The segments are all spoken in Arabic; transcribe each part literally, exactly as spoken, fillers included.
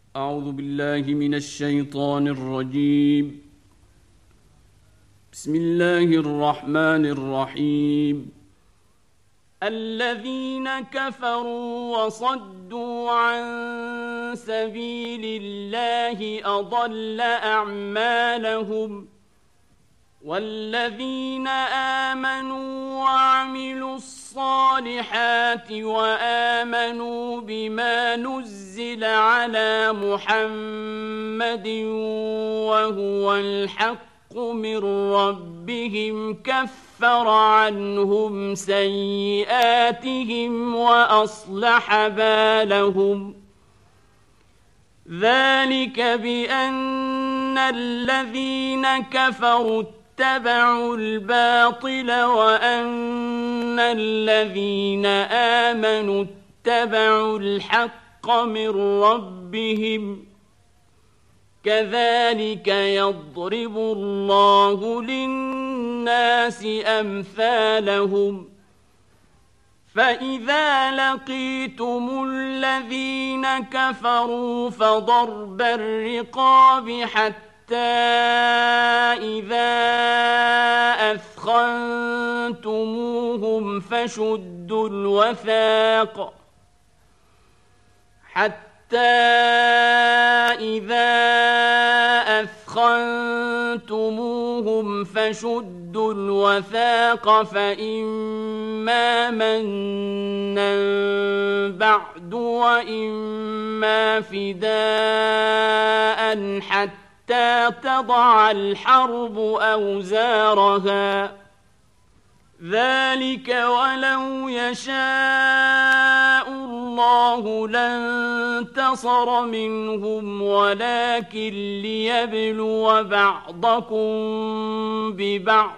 أعوذ بالله من الشيطان الرجيم. بسم الله الرحمن الرحيم. الذين كفروا وصدوا عن سبيل الله أضل أعمالهم، والذين آمنوا وعملوا الصالحات وآمنوا بما نزل على محمد وهو الحق من ربهم كفر عنهم سيئاتهم وأصلح بالهم. ذلك بأن الذين كفروا اتبعوا الباطل وأن الذين آمنوا اتبعوا الحق من ربهم، كذلك يضرب الله للناس أمثالهم. فإذا لقيتم الذين كفروا فضرب الرقاب حتى إذا أثخنتموهم فشدوا الوثاق حتى إذا أثخنتموهم فشدوا الوثاق فإما منا بعد وإما فداء حتى تضع الحرب أوزارها. ذلك ولو يشاء الله لانتصر منهم ولكن ليبلو بعضكم ببعض.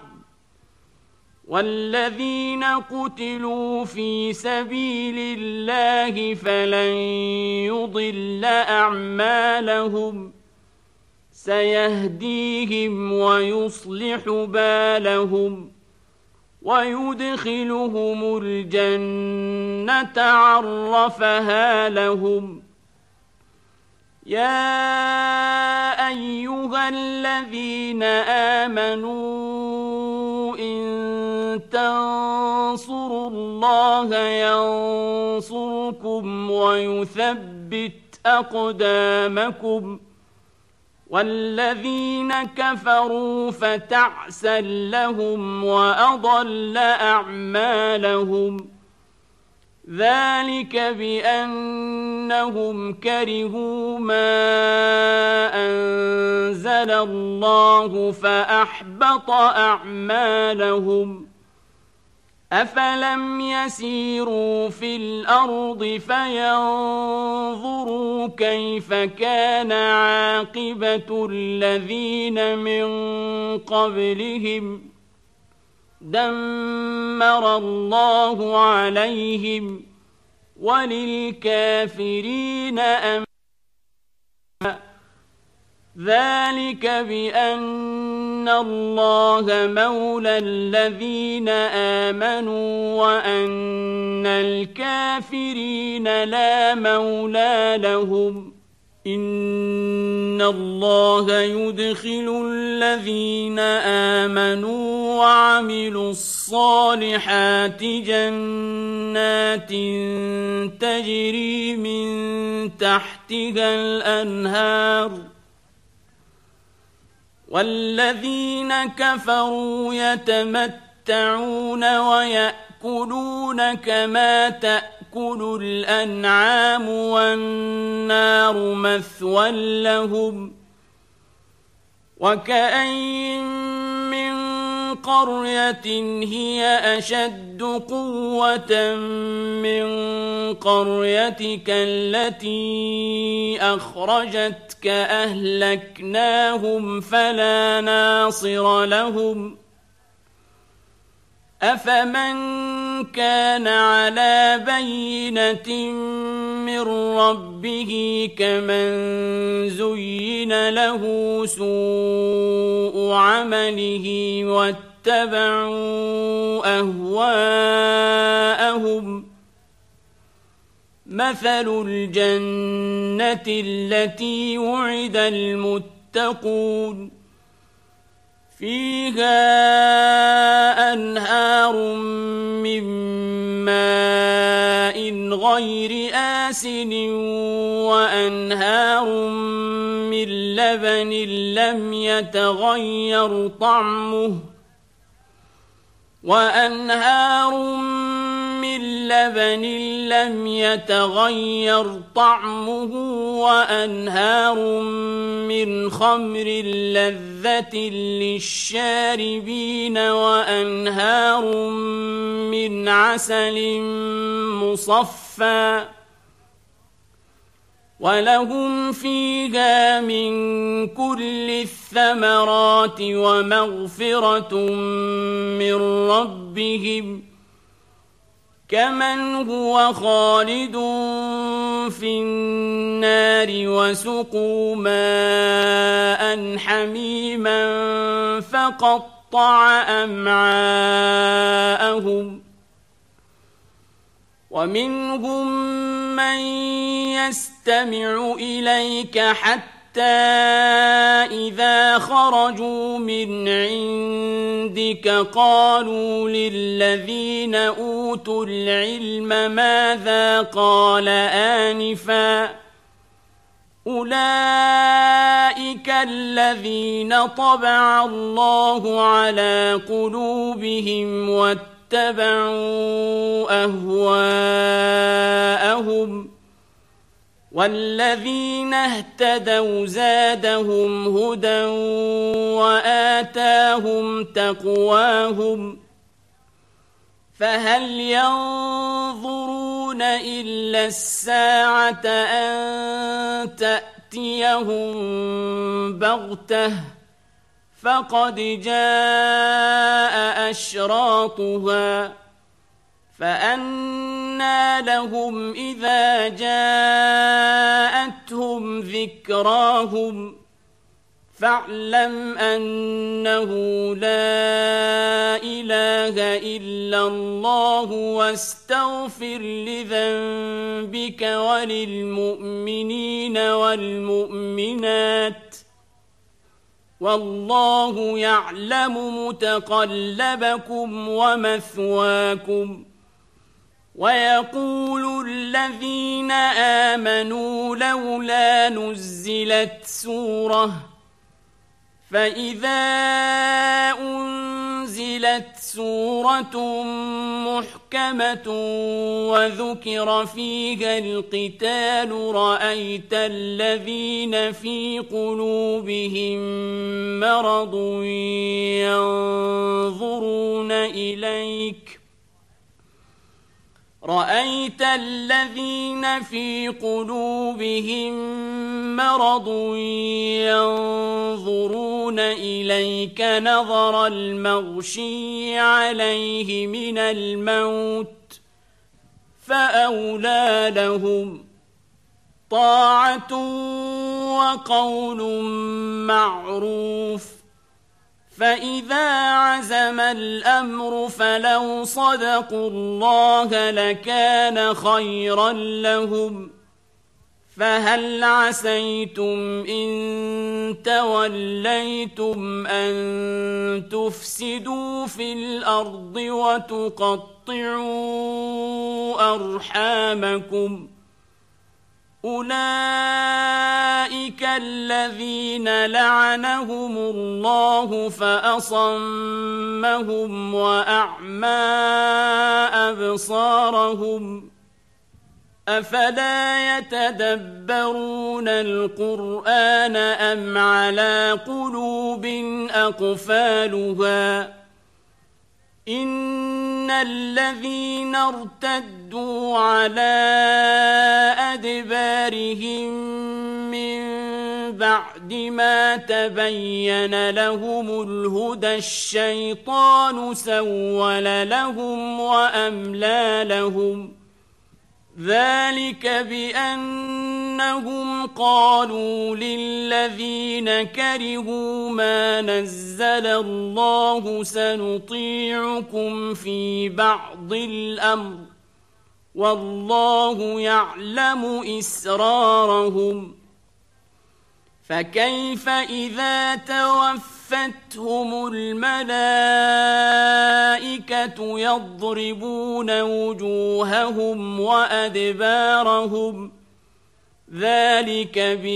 والذين قتلوا في سبيل الله فلن يضل أعمالهم، سيهديهم ويصلح بالهم ويدخلهم الجنة عرفها لهم. يا أيها الذين آمنوا إن تنصروا الله ينصركم ويثبت أقدامكم، والذين كفروا فتعسا لهم وأضل أعمالهم. ذلك بأنهم كرهوا ما أنزل الله فأحبط أعمالهم. أفلم يسيروا في الأرض فينظروا كيف كان عاقبة الذين من قبلهم، دمر الله عليهم وللكافرين أمثالهم. ذلك بأن الله مولى الذين آمنوا وأن الكافرين لا مولى لهم. إن الله يدخل الذين آمنوا وعملوا الصالحات جنات تجري من تحتها الأنهار، والذين كفروا يتمتعون ويأكلون كما تأكل الأنعام والنار مثوى لهم. وكأين من قرية هي أشد قوة من قريتك التي أخرجتك أهلكناهم فلا ناصر لهم. أفمن كان على بينة من ربه كمن زين له سوء عمله واتبعوا أهواءهم. مثل الجنة التي وعد المتقون فيها أنهار من ماء غير آسن وأنهار من لبن لم يتغير طعمه وأنهار من لبن لم يتغير طعمه وأنهار من خمر لذة للشاربين وأنهار من عسل مصفى ولهم فيها من كل الثمرات ومغفرة من ربهم كمن هو خالد في النار وسقوا ماء حميما فقطع أمعاءهم ومنهم من يستمع إليك حتى إذا خرجوا من عندك قالوا للذين أوتوا العلم ماذا قال آنفا أولئك الذين طبع الله على قلوبهم واتبعوا اتبعوا أهواءهم والذين اهتدوا زادهم هدى وآتاهم تقواهم فهل ينظرون إلا الساعة أن تأتيهم بغتة فقد جاء أشراطها فأنى لهم إذا جاءتهم ذكراهم فاعلم أنه لا إله إلا الله واستغفر لذنبك وللمؤمنين والمؤمنات والله يعلم متقلبكم ومثواكم ويقول الذين آمنوا لولا نزلت سورة فإذا أنزلت سورة محكمة وذكر فيها القتال رأيت الذين في قلوبهم مرض ينظرون إليك رأيت الذين في قلوبهم مرض ينظرون إليك نظر المغشي عليه من الموت فأولى لهم طاعة وقول معروف فإذا عزم الأمر فلو صدقوا الله لكان خيرا لهم فهل عسيتم إن توليتم أن تفسدوا في الأرض وتقطعوا أرحامكم أولئك الذين لعنهم الله فأصمهم وأعمى أبصارهم أفلا يتدبرون القرآن أم على قلوب أقفالها إن الذين ارتدوا على أدبارهم من بعد ما تبين لهم الهدى الشيطان سول لهم وأملى لهم ذلك بأنهم قالوا للذين كرهوا ما نزل الله سنطيعكم في بعض الأمر والله يعلم إسرارهم فكيف إذا توفتهم الملائكة يضربون وجوههم وأدبارهم ذلك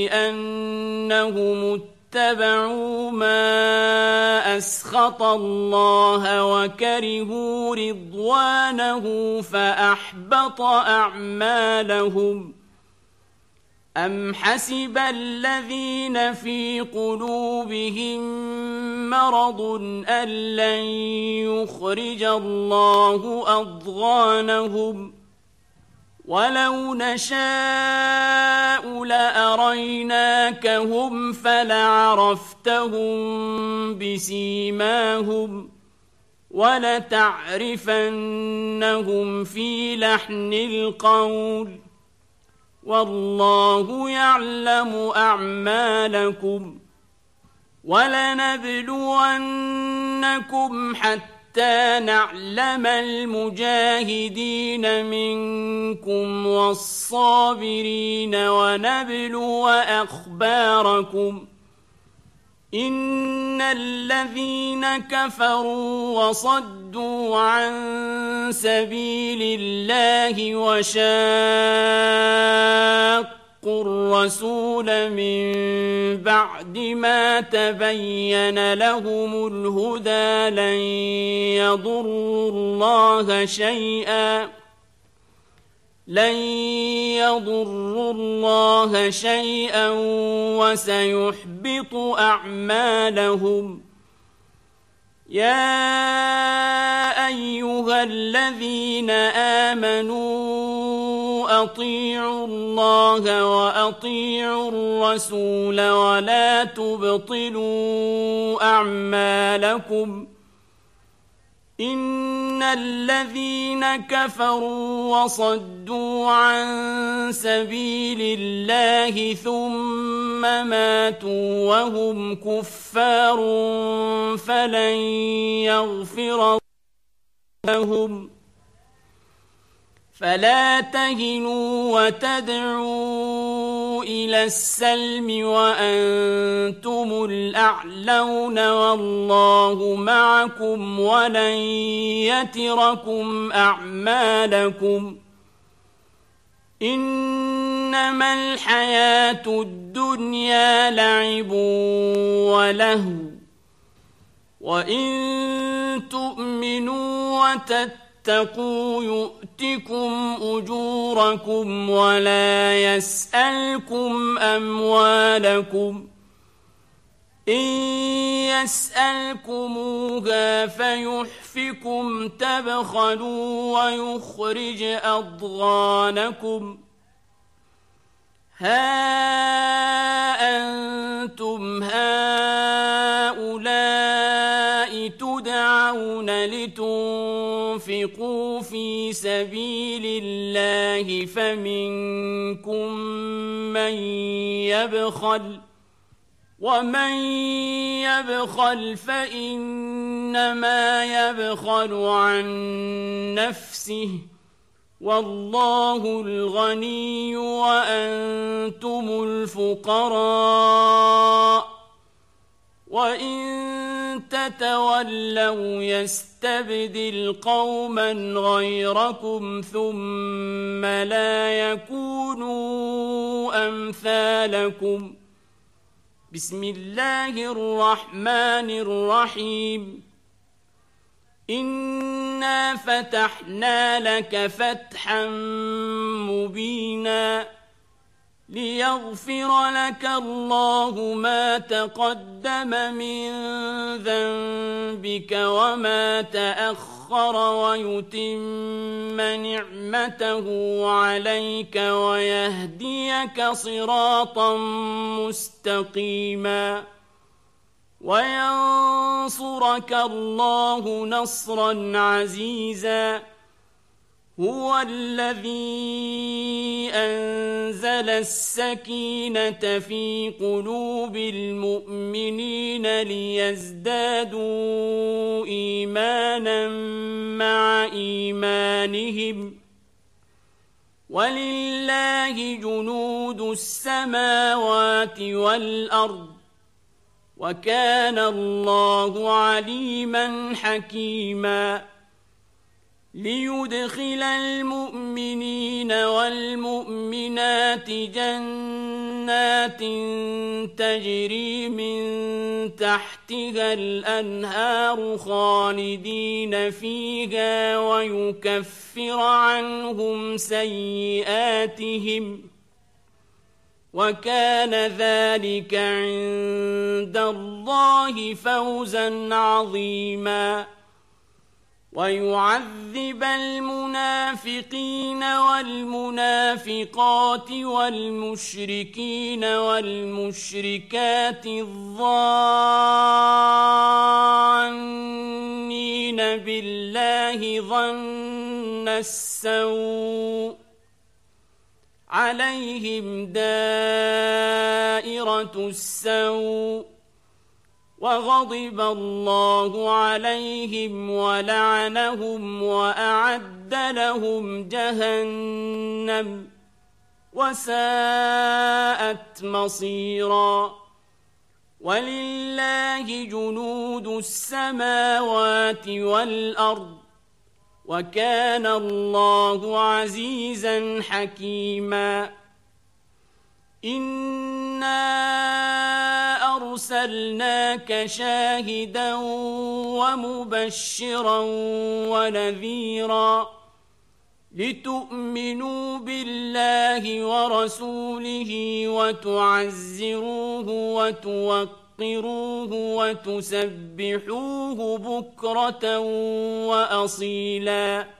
بأنهم اتبعوا ما أسخط الله وكرهوا رضوانه فأحبط أعمالهم أم حسب الذين في قلوبهم مرض أن لن يخرج الله أضغانهم ولو نشاء لأريناكهم فلعرفتهم بسيماهم ولتعرفنهم في لحن القول والله يعلم أعمالكم ولنبلونكم حتى نعلم المجاهدين منكم والصابرين ونبلو أخباركم إن الذين كفروا وصدوا عن سبيل الله وشاقوا الرسول من بعد ما تبين لهم الهدى لن يضروا الله شيئا لن يضروا الله شيئا وسيحبط أعمالهم يا أيها الذين آمنوا أطيعوا الله وأطيعوا الرسول ولا تبطلوا أعمالكم إن الذين كفروا وصدوا عن سبيل الله ثم ماتوا وهم كفار فلن يغفر لهم فلا تهنوا وتدعوا إلى السلم وأنتم الأعلون والله معكم ولن يتركم أعمالكم إنما الحياة الدنيا لعب ولهو وإن تؤمنوا وتتقوا يؤتكم أجوركم ولا يسألكم أموالكم إن يسألكموها فيحفكم تبخلوا ويخرج أضغانكم ها أنتم هؤلاء تدعون لتنفقوا في سبيل الله فمنكم من يبخل ومن يبخل فإنما يبخل عن نفسه والله الغني وأنتم الفقراء وإن تتولوا يستبدل قوما غيركم ثم لا يكونوا أمثالكم بسم الله الرحمن الرحيم إنا فتحنا لك فتحا مبينا ليغفر لك الله ما تقدم من ذنبك وما تأخر ويتم نعمته عليك ويهديك صراطا مستقيما وينصرك الله نصرا عزيزا هو الذي أنزل السكينة في قلوب المؤمنين ليزدادوا إيمانا مع إيمانهم ولله جنود السماوات والأرض وكان الله عليما حكيما ليدخل المؤمنين والمؤمنات جنات تجري من تحتها الأنهار خالدين فيها ويكفر عنهم سيئاتهم وكان ذلك عند الله فوزا عظيما ويعذب المنافقين والمنافقات والمشركين والمشركات الظانين بالله ظن السوء عليهم دائرة السوء وغضب الله عليهم ولعنهم وأعد لهم جهنم وساءت مصيرا ولله جنود السماوات والأرض وكان الله عزيزا حكيما إنا أرسلناك شاهدا ومبشرا ونذيرا لتؤمنوا بالله ورسوله وتعزروه وتوقروه وتسبحوه بكرة وأصيلا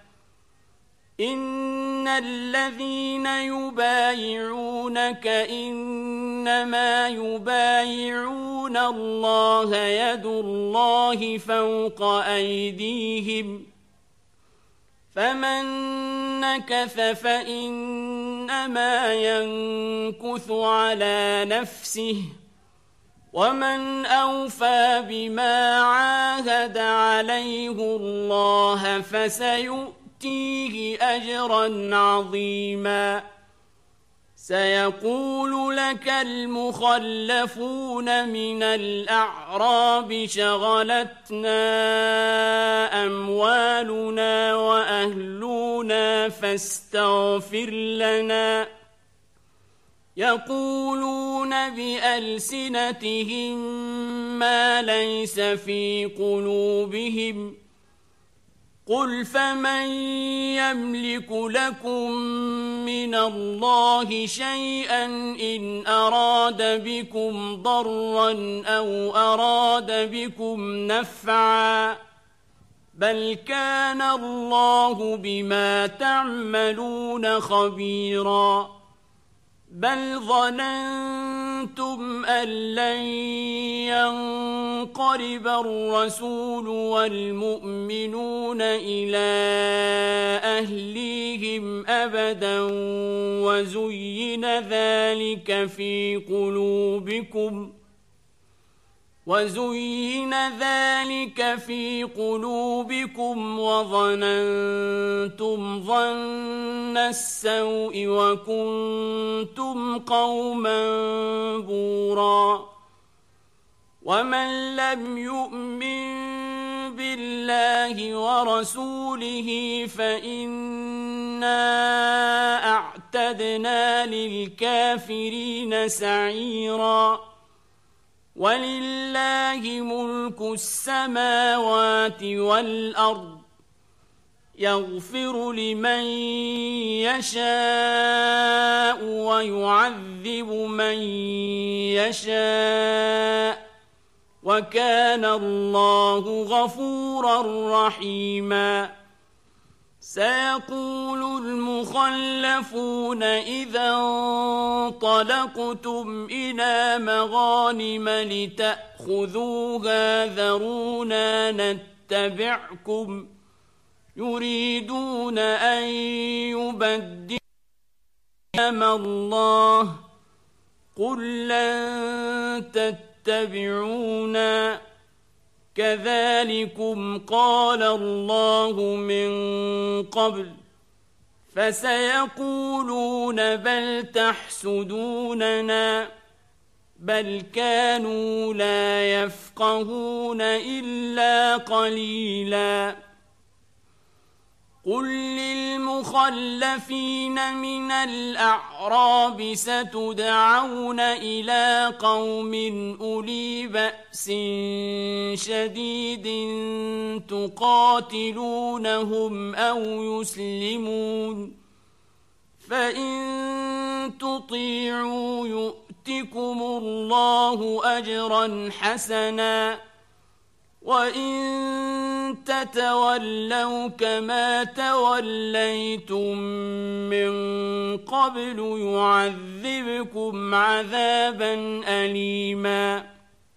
إن الذين يبايعونك إنما يبايعون الله يد الله فوق أيديهم فمن نكث فإنما ينكث على نفسه ومن أوفى بما عاهد عليه الله فسيؤتيه تيه أجرا عظيما سيقول لك المخلفون من الأعراب شغلتنا أموالنا وأهلنا فاستغفر لنا يقولون بألسنتهم ما ليس في قلوبهم قل فمن يملك لكم من الله شيئا إن أراد بكم ضرا أو أراد بكم نفعا بل كان الله بما تعملون خبيرا بل ظننتم أن لن ينقلب الرسول والمؤمنون إلى أهليهم أبدا وزين ذلك في قلوبكم وزين ذلك في قلوبكم وظننتم ظن السوء وكنتم قوما بورا ومن لم يؤمن بالله ورسوله فإنا أعتدنا للكافرين سعيرا ولله ملك السماوات والأرض يغفر لمن يشاء ويعذب من يشاء وكان الله غفورا رحيما سيقول المخلفون إذا انطلقتم إلى مغانم لتأخذوها ذرونا نتبعكم يريدون أن يبدلوا كلام الله قل لن تتبعونا كذلكم قال الله من قبل فسيقولون بل تحسدوننا بل كانوا لا يفقهون إلا قليلا قل للمخلفين من الأعراب ستدعون إلى قوم أولي بأس شديد تقاتلونهم أو يسلمون فإن تطيعوا يؤتكم الله أجرا حسنا وإن تتولوا كما توليتم من قبل يعذبكم عذابا أليما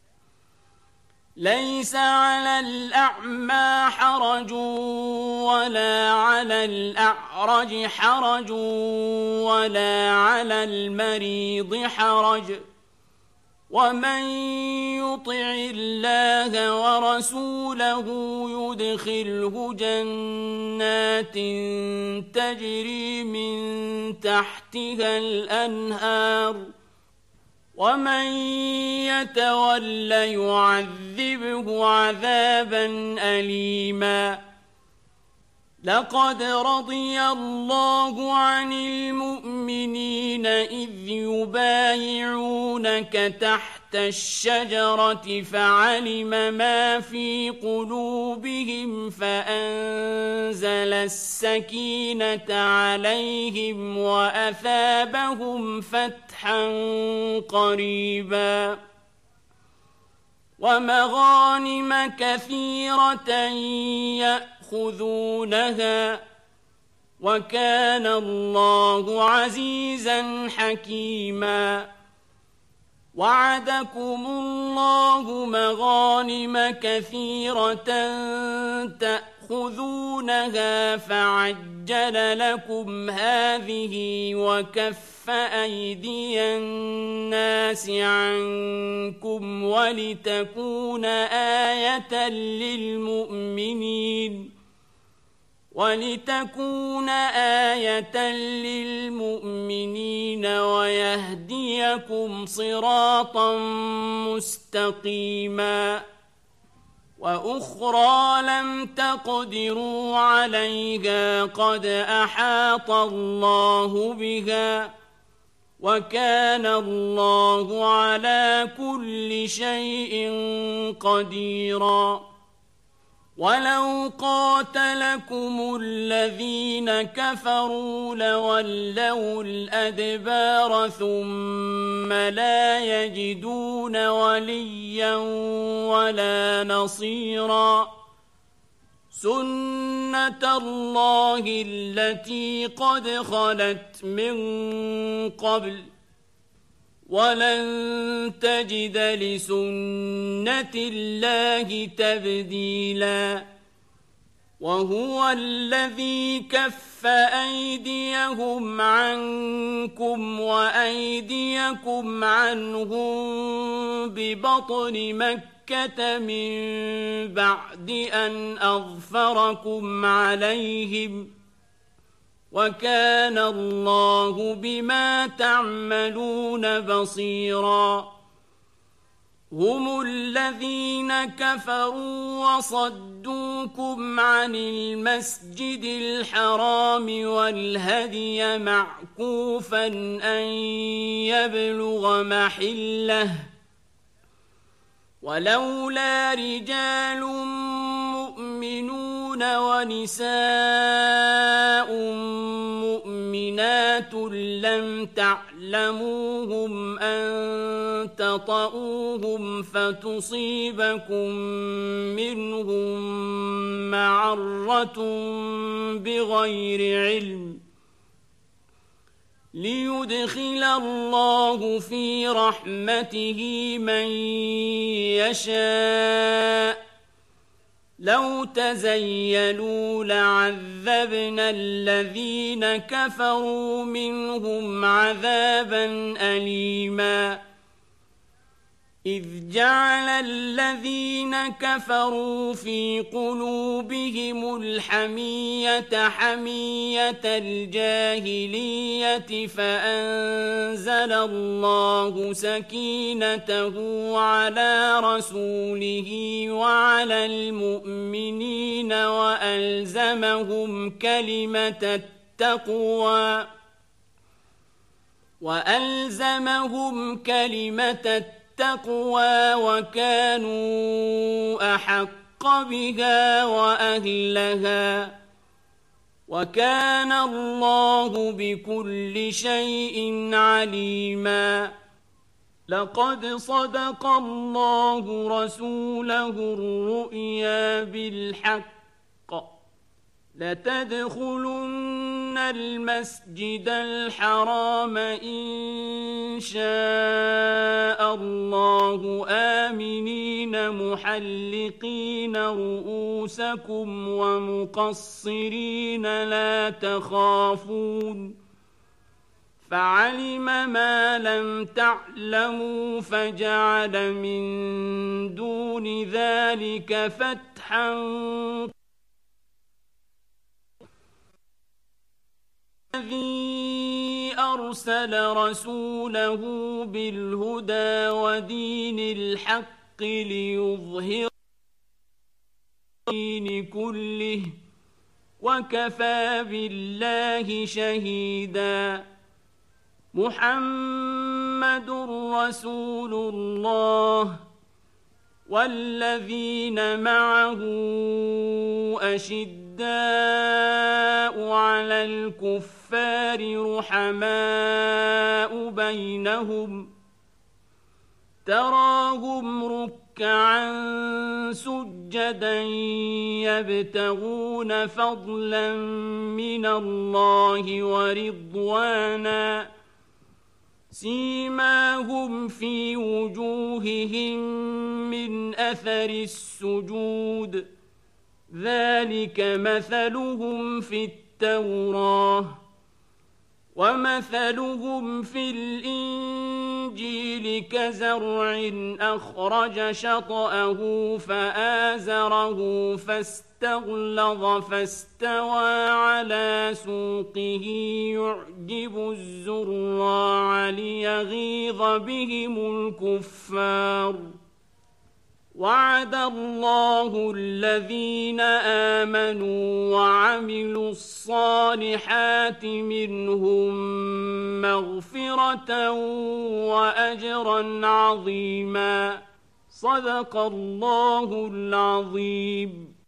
ليس على الأعمى حرج ولا على الأعرج حرج ولا على المريض حرج ومن يطع الله ورسوله يدخله جنات تجري من تحتها الأنهار ومن يتول يعذبه عذابا أليما لقد رضي الله عن المؤمنين إذ يبايعونك تحت الشجرة فعلم ما في قلوبهم فأنزل السكينة عليهم وأثابهم فتحا قريبا ومغانم كثيرة يأخذونها وكان الله عزيزا حكيما وعدكم الله مغانم كثيرة تأخذونها فعجل لكم هذه وكف أيدي الناس عنكم ولتكون آية للمؤمنين ولتكون آية للمؤمنين ويهديكم صراطا مستقيما وأخرى لم تقدروا عليها قد أحاط الله بها وكان الله على كل شيء قديرا ولو قاتلكم الذين كفروا لولوا الأدبار ثم لا يجدون وليا ولا نصيرا سنة الله التي قد خلت من قبل ولن تجد لسنة الله تبديلا وهو الذي كف أيديهم عنكم وأيديكم عنهم ببطن مكة من بعد أن أظفركم عليهم وكان الله بما تعملون بصيرا هم الذين كفروا وصدوكم عن المسجد الحرام والهدي معكوفا أن يبلغ محله ولولا رجال مؤمنون ونساء مؤمنات لم تعلموهم أن تطؤوهم فتصيبكم منهم معرة بغير علم ليدخل الله في رحمته من يشاء لو تزيلوا لعذبنا الذين كفروا منهم عذابا أليما إذ جعل الذين كفروا في قلوبهم الحمية حمية الجاهلية فأنزل الله سكينته على رسوله وعلى المؤمنين وألزمهم كلمة التقوى وألزمهم كلمة التقوى التقوى وكانوا أحق بها وأهلها وكان الله بكل شيء عليما. لقد صدق الله رسوله الرؤيا بالحق لتدخلن المسجد الحرام إن شاء الله آمنين محلقين رؤوسكم ومقصرين لا تخافون فعلم ما لم تعلموا فجعل من دون ذلك فتحا الذي أرسل رسوله بالهدى ودين الحق ليظهره على الدين كله وكفى بالله شهيدا. محمد رسول الله والذين معه أشداء على الكفار رحماء بينهم تراهم ركعا سجدا يبتغون فضلا من الله ورضوانا سيماهم في وجوههم من أثر السجود ذلك مثلهم في التوراة ومثلهم في الإنجيل كزرع أخرج شطأه فآزره فاستغلظ فاستوى على سوقه يعجب الزراع ليغيظ بهم الكفار. وعد الله الذين آمنوا وعملوا الصالحات منهم مغفرة وأجرا عظيما. صدق الله العظيم.